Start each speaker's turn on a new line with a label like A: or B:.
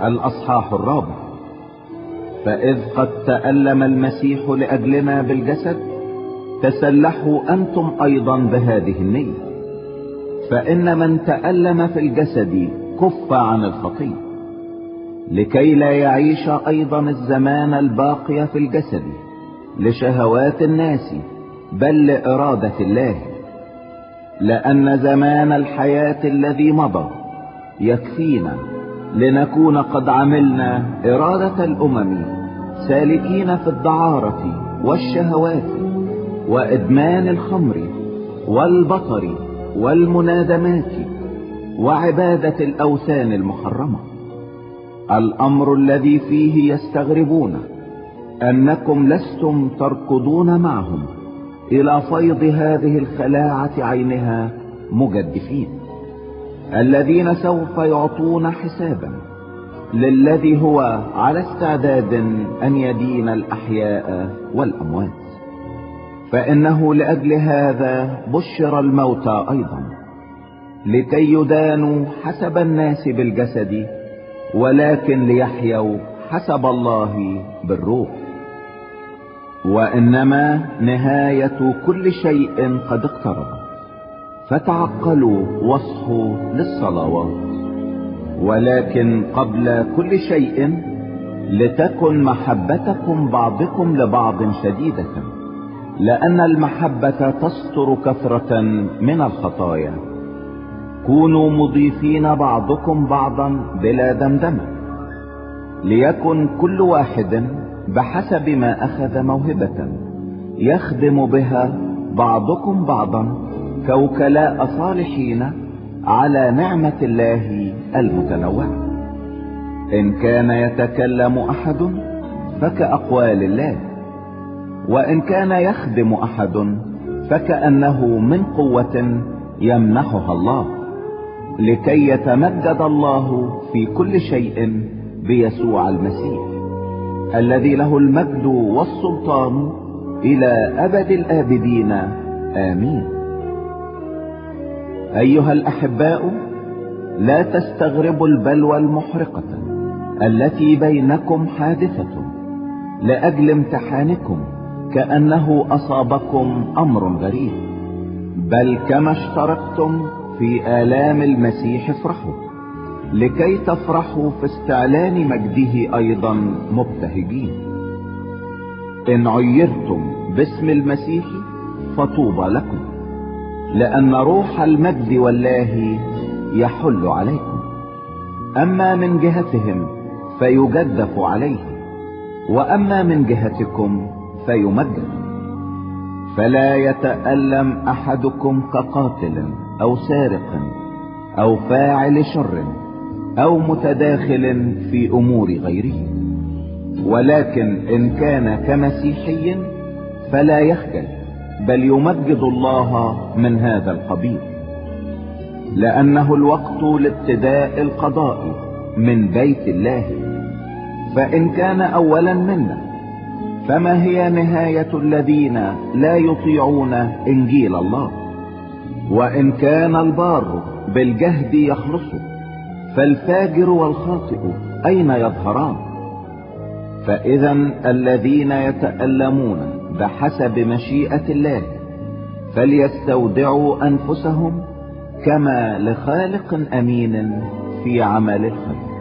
A: الأصحاح 4. فإذ قد تألم المسيح لأجلنا بالجسد، تسلحوا أنتم أيضا بهذه النية. فإن من تألم في الجسد كف عن الخطية، لكي لا يعيش أيضا الزمان الباقي في الجسد لشهوات الناس، بل لإرادة الله. لأن زمان الحياة الذي مضى يكفينا لنكون قد عملنا إرادة الأمم، سالكين في الدعارة والشهوات وإدمان الخمر والبطر والمنادمات وعبادة الأوثان المحرمة. الأمر الذي فيه يستغربون أنكم لستم تركضون معهم إلى فيض هذه الخلاعة عينها مجدفين، الذين سوف يعطون حسابا للذي هو على استعداد أن يدين الأحياء والأموات. فإنه لأجل هذا بشر الموتى أيضا، لكي يدانوا حسب الناس بالجسد، ولكن ليحيوا حسب الله بالروح. وإنما نهاية كل شيء قد اقترب، فتعقلوا واصحوا للصلوات. ولكن قبل كل شيء لتكن محبتكم بعضكم لبعض شديدة، لأن المحبة تستر كثرة من الخطايا. كونوا مضيفين بعضكم بعضا بلا دمدمة، ليكن كل واحد بحسب ما أخذ موهبة يخدم بها بعضكم بعضا كوكلاء صالحين على نعمة الله المتنوعة. إن كان يتكلم أحد فكأقوال الله، وإن كان يخدم أحد فكأنه من قوة يمنحها الله، لكي يتمجد الله في كل شيء بيسوع المسيح، الذي له المجد والسلطان إلى أبد الآبدين. آمين. أيها الأحباء، لا تستغربوا البلوى المحرقة التي بينكم حادثة لأجل امتحانكم، كأنه أصابكم أمر غريب، بل كما اشتركتم في آلام المسيح افرحوا، لكي تفرحوا في استعلان مجده أيضا مبتهجين. إن عيرتم باسم المسيح فطوبى لكم، لأن روح المجد والله يحل عليكم. أما من جهتهم فيجدف عليه، وأما من جهتكم فيمجد. فلا يتألم أحدكم كقاتل أو سارق أو فاعل شر أو متداخل في أمور غيره، ولكن إن كان كمسيحي فلا يخجل، بل يمجد الله من هذا القبيل، لأنه الوقت لابتداء القضاء من بيت الله. فإن كان أولا منا، فما هي نهاية الذين لا يطيعون إنجيل الله؟ وإن كان البار بالجهد يخلص، فالفاجر والخاطئ أين يظهران؟ فإذا الذين يتألمون بحسب مشيئة الله فليستودعوا أنفسهم كما لخالق أمين في عمل الخير.